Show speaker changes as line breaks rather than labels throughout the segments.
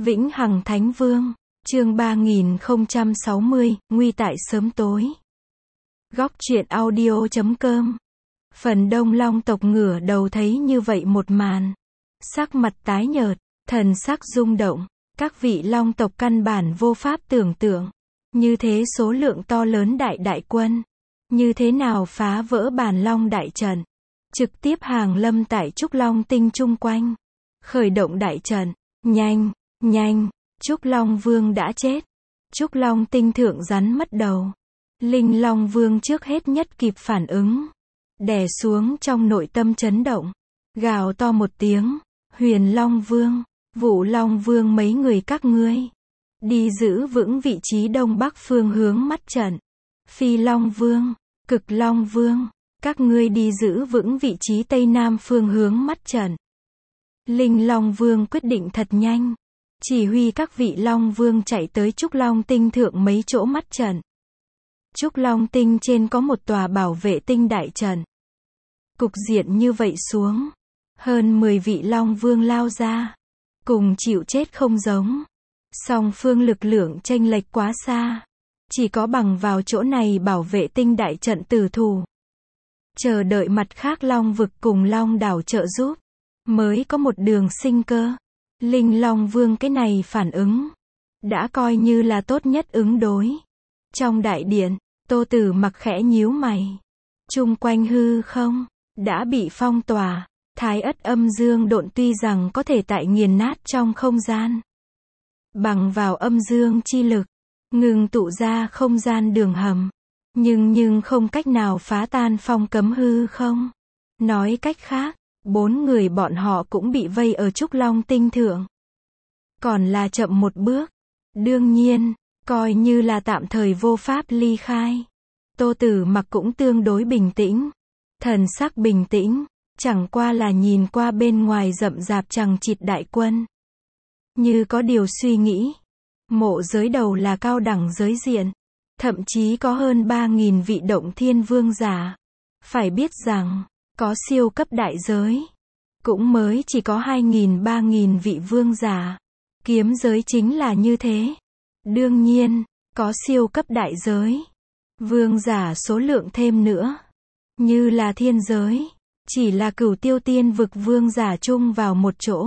Vĩnh Hằng Thánh Vương, chương 3060, nguy tại sớm tối. Góc truyện audio.com. Phần đông long tộc ngửa đầu thấy như vậy một màn. Sắc mặt tái nhợt, thần sắc rung động, các vị long tộc căn bản vô pháp tưởng tượng. Như thế số lượng to lớn đại quân. Như thế nào phá vỡ bàn long đại trận. Trực tiếp hàng lâm tại Trúc Long Tinh chung quanh. Khởi động đại trận, nhanh, Trúc Long Vương đã chết. Trúc Long Tinh thượng rắn mất đầu. Linh Long Vương trước hết nhất kịp phản ứng. Đè xuống trong nội tâm chấn động. Gào to một tiếng, Huyền Long Vương, Vũ Long Vương mấy người các ngươi. Đi giữ vững vị trí đông bắc phương hướng mắt trận. Phi Long Vương, Cực Long Vương, các ngươi đi giữ vững vị trí tây nam phương hướng mắt trận. Linh Long Vương quyết định thật nhanh. Chỉ huy các vị Long Vương chạy tới Trúc Long Tinh thượng mấy chỗ mắt trận. Trúc Long Tinh trên có một tòa bảo vệ tinh đại trận. Cục diện như vậy xuống. Hơn 10 vị Long Vương lao ra. Cùng chịu chết không giống. Song phương lực lượng chênh lệch quá xa. Chỉ có bằng vào chỗ này bảo vệ tinh đại trận tử thủ. Chờ đợi mặt khác Long vực cùng Long đảo trợ giúp. Mới có một đường sinh cơ. Linh Long Vương cái này phản ứng. Đã coi như là tốt nhất ứng đối. Trong đại điện, Tô Tử Mặc khẽ nhíu mày. Chung quanh hư không, đã bị phong tỏa. Thái ất âm dương độn tuy rằng có thể tại nghiền nát trong không gian. Bằng vào âm dương chi lực, ngừng tụ ra không gian đường hầm. Nhưng không cách nào phá tan phong cấm hư không. Nói cách khác, 4 người bọn họ cũng bị vây ở Trúc Long Tinh thượng. Còn là chậm một bước. Đương nhiên, coi như là tạm thời vô pháp ly khai. Tô Tử Mặc cũng tương đối bình tĩnh. Thần sắc bình tĩnh, chẳng qua là nhìn qua bên ngoài rậm rạp chằng chịt đại quân. Như có điều suy nghĩ. Mộ giới đầu là cao đẳng giới diện. Thậm chí có hơn 3.000 vị động thiên vương giả. Phải biết rằng, có siêu cấp đại giới. Cũng mới chỉ có 2.000-3.000 vị vương giả. Kiếm giới chính là như thế. Đương nhiên, có siêu cấp đại giới. Vương giả số lượng thêm nữa. Như là thiên giới. Chỉ là Cửu Tiêu Tiên vực vương giả chung vào một chỗ.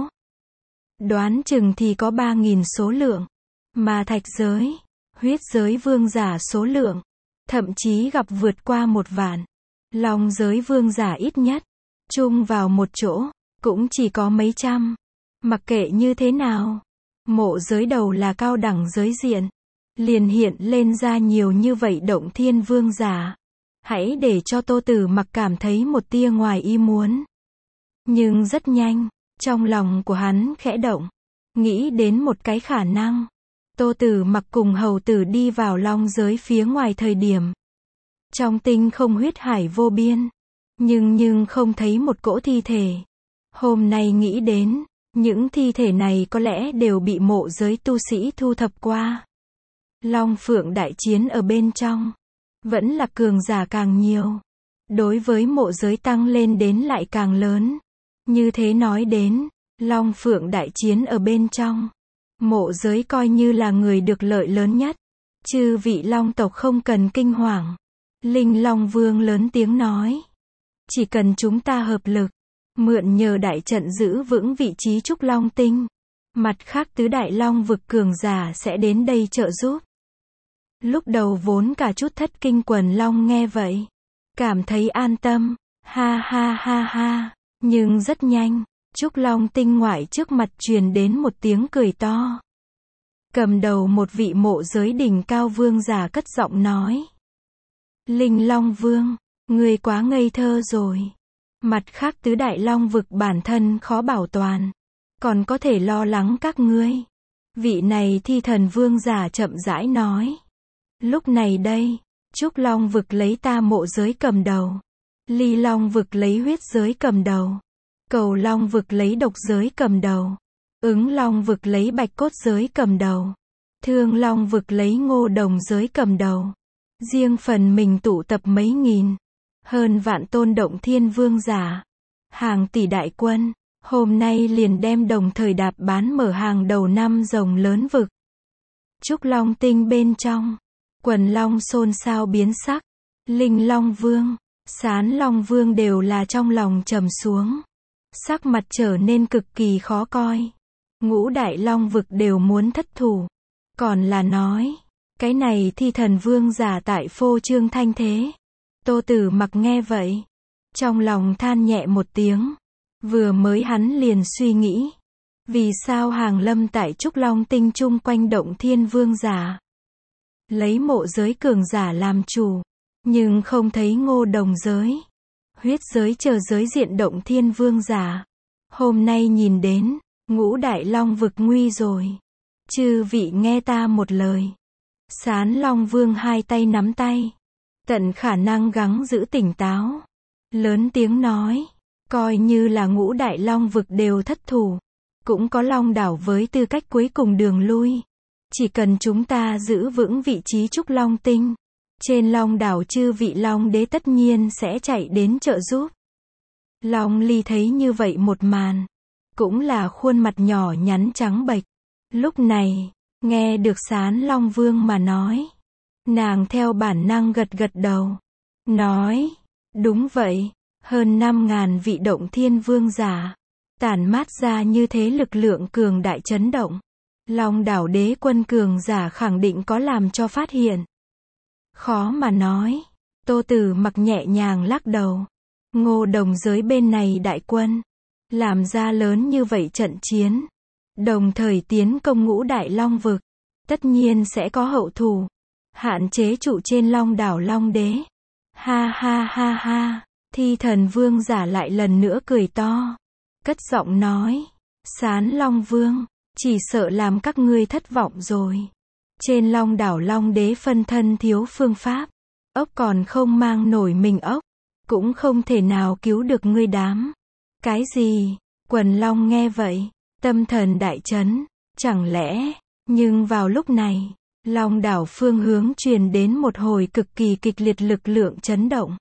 Đoán chừng thì có 3.000 số lượng. Mà thạch giới, huyết giới vương giả số lượng. Thậm chí gặp vượt qua 1 vạn. Long giới vương giả ít nhất. Chung vào một chỗ. Cũng chỉ có mấy trăm. Mặc kệ như thế nào. Mộ giới đầu là cao đẳng giới diện. Liền hiện lên ra nhiều như vậy động thiên vương giả. Hãy để cho Tô Tử Mặc cảm thấy một tia ngoài ý muốn. Nhưng rất nhanh, trong lòng của hắn khẽ động. Nghĩ đến một cái khả năng. Tô Tử Mặc cùng hầu tử đi vào long giới phía ngoài thời điểm. Trong tinh không huyết hải vô biên. Nhưng không thấy một cỗ thi thể. Hôm nay nghĩ đến, những thi thể này có lẽ đều bị mộ giới tu sĩ thu thập qua. Long Phượng đại chiến ở bên trong. Vẫn là cường giả càng nhiều. Đối với mộ giới tăng lên đến lại càng lớn. Như thế nói đến, Long Phượng đại chiến ở bên trong. Mộ giới coi như là người được lợi lớn nhất. Chư vị Long tộc không cần kinh hoàng. Linh Long Vương lớn tiếng nói. Chỉ cần chúng ta hợp lực. Mượn nhờ đại trận giữ vững vị trí Trúc Long Tinh. Mặt khác tứ đại long vực cường giả sẽ đến đây trợ giúp. Lúc đầu vốn cả chút thất kinh quần long nghe vậy. Cảm thấy an tâm. Ha. Nhưng rất nhanh, Trúc Long Tinh ngoại trước mặt truyền đến một tiếng cười to. Cầm đầu một vị mộ giới đỉnh cao vương giả cất giọng nói. Linh Long Vương, ngươi quá ngây thơ rồi. Mặt khác tứ đại long vực bản thân khó bảo toàn. Còn có thể lo lắng các ngươi. Vị này thi thần vương giả chậm rãi nói. Lúc này đây, Trúc Long vực lấy ta mộ giới cầm đầu. Ly Long vực lấy huyết giới cầm đầu. Cầu Long vực lấy độc giới cầm đầu. Ứng Long vực lấy bạch cốt giới cầm đầu. Thương Long vực lấy ngô đồng giới cầm đầu. Riêng phần mình tụ tập mấy nghìn. Hơn vạn tôn động thiên vương giả. Hàng tỷ đại quân. Hôm nay liền đem đồng thời đạp bán mở hàng đầu năm rồng lớn vực. Trúc Long Tinh bên trong, quần long xôn xao biến sắc. Linh Long Vương, Sán Long Vương đều là trong lòng trầm xuống. Sắc mặt trở nên cực kỳ khó coi. Ngũ đại long vực đều muốn thất thủ. Còn là nói, cái này Thi Thần Vương giả tại phô trương thanh thế. Tô Tử Mặc nghe vậy, trong lòng than nhẹ một tiếng. Vừa mới hắn liền suy nghĩ, vì sao Hàng Lâm tại Trúc Long Tinh chung quanh động thiên vương giả, lấy mộ giới cường giả làm chủ, nhưng không thấy Ngô Đồng giới, huyết giới chờ giới diện động thiên vương giả. Hôm nay nhìn đến, ngũ đại long vực nguy rồi. Chư vị nghe ta một lời. Sán Long Vương hai tay nắm tay, tận khả năng gắng giữ tỉnh táo, lớn tiếng nói, coi như là ngũ đại long vực đều thất thủ, cũng có Long đảo với tư cách cuối cùng đường lui. Chỉ cần chúng ta giữ vững vị trí Trúc Long Tinh, trên Long đảo chư vị Long đế tất nhiên sẽ chạy đến trợ giúp. Long Ly thấy như vậy một màn, cũng là khuôn mặt nhỏ nhắn trắng bệch. Lúc này, nghe được Sán Long Vương mà nói, nàng theo bản năng gật gật đầu, nói, đúng vậy, hơn 5.000 vị động thiên vương giả, tản mát ra như thế lực lượng cường đại chấn động. Long đảo đế quân cường giả khẳng định có làm cho phát hiện. Khó mà nói. Tô Tử Mặc nhẹ nhàng lắc đầu. Ngô Đồng giới bên này đại quân, làm ra lớn như vậy trận chiến, đồng thời tiến công ngũ đại long vực, tất nhiên sẽ có hậu thủ, hạn chế trụ trên Long đảo Long đế. Ha ha ha ha, Thi Thần Vương giả lại lần nữa cười to, cất giọng nói, Sán Long Vương, chỉ sợ làm các ngươi thất vọng rồi. Trên Long đảo Long đế phân thân thiếu phương pháp, ốc còn không mang nổi mình ốc, cũng không thể nào cứu được ngươi đám. Cái gì? Quần long nghe vậy, tâm thần đại chấn, chẳng lẽ, nhưng vào lúc này, Long đảo phương hướng truyền đến một hồi cực kỳ kịch liệt lực lượng chấn động.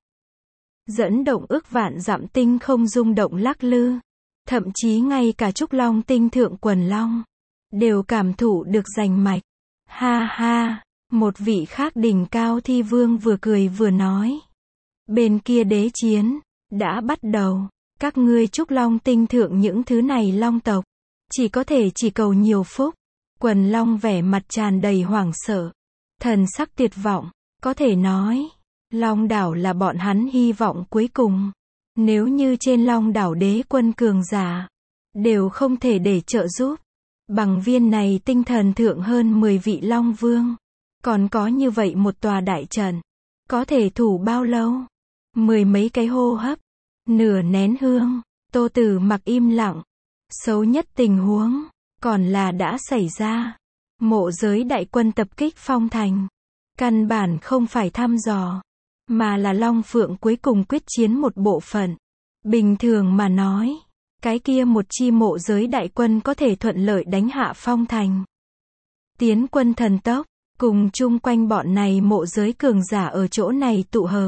Dẫn động ước vạn dặm tinh không rung động lắc lư, thậm chí ngay cả Trúc Long Tinh thượng quần long, đều cảm thụ được rành mạch. Ha ha, một vị khác đỉnh cao thi vương vừa cười vừa nói. Bên kia đế chiến, đã bắt đầu, các ngươi Trúc Long Tinh thượng những thứ này long tộc, chỉ có thể chỉ cầu nhiều phúc. Quần long vẻ mặt tràn đầy hoảng sợ, thần sắc tuyệt vọng, có thể nói, Long đảo là bọn hắn hy vọng cuối cùng. Nếu như trên Long đảo đế quân cường giả, đều không thể để trợ giúp, bằng viên này tinh thần thượng hơn 10 vị Long Vương, còn có như vậy một tòa đại trận, có thể thủ bao lâu? 10 mấy cái hô hấp, nửa nén hương. Tô Tử Mặc im lặng. Xấu nhất tình huống, còn là đã xảy ra. Mộ giới đại quân tập kích Phong Thành. Căn bản không phải thăm dò, mà là Long Phượng cuối cùng quyết chiến một bộ phận. Bình thường mà nói, cái kia một chi mộ giới đại quân có thể thuận lợi đánh hạ Phong Thành. Tiến quân thần tốc, cùng chung quanh bọn này mộ giới cường giả ở chỗ này tụ hợp.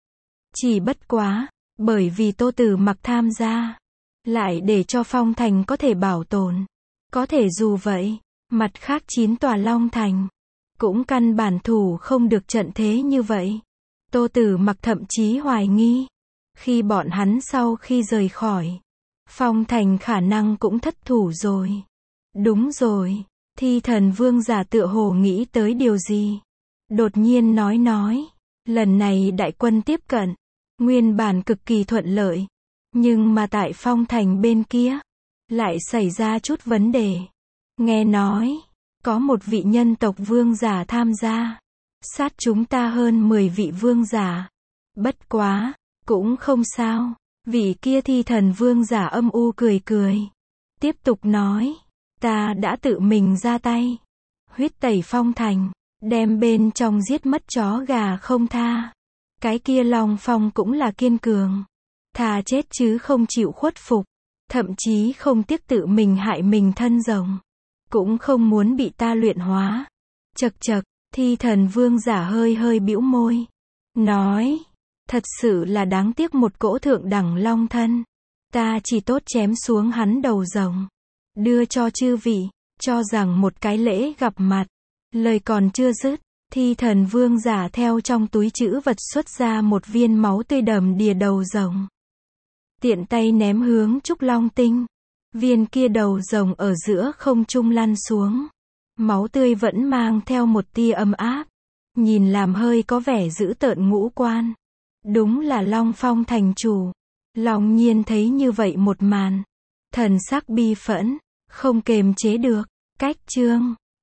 Chỉ bất quá, bởi vì Tô Tử Mặc tham gia, lại để cho Phong Thành có thể bảo tồn. Có thể dù vậy, mặt khác 9 tòa Long Thành, cũng căn bản thủ không được trận thế như vậy. Tô Tử Mặc thậm chí hoài nghi, khi bọn hắn sau khi rời khỏi, Phong Thành khả năng cũng thất thủ rồi. Đúng rồi, Thi Thần Vương giả tựa hồ nghĩ tới điều gì. Đột nhiên nói, lần này đại quân tiếp cận, nguyên bản cực kỳ thuận lợi, nhưng mà tại Phong Thành bên kia, lại xảy ra chút vấn đề. Nghe nói, có một vị nhân tộc vương giả tham gia, sát chúng ta hơn 10 vị vương giả. Bất quá, cũng không sao. Vị kia Thi Thần Vương giả âm u cười cười, tiếp tục nói, ta đã tự mình ra tay, huyết tẩy Phong Thành, đem bên trong giết mất chó gà không tha. Cái kia Long Phong cũng là kiên cường, thà chết chứ không chịu khuất phục, thậm chí không tiếc tự mình hại mình thân rồng, cũng không muốn bị ta luyện hóa. Chậc chậc, Thi Thần Vương giả hơi hơi bĩu môi, nói, thật sự là đáng tiếc một cỗ thượng đẳng long thân. Ta chỉ tốt chém xuống hắn đầu rồng, đưa cho chư vị, cho rằng một cái lễ gặp mặt. Lời còn chưa dứt, Thi Thần Vương giả theo trong túi trữ vật xuất ra một viên máu tươi đầm đìa đầu rồng. Tiện tay ném hướng Trúc Long Tinh. Viên kia đầu rồng ở giữa không trung lăn xuống. Máu tươi vẫn mang theo một tia ấm áp. Nhìn làm hơi có vẻ dữ tợn ngũ quan. Đúng là Long Phong thành chủ. Long Nhiên thấy như vậy một màn. Thần sắc bi phẫn, không kềm chế được. Cách chương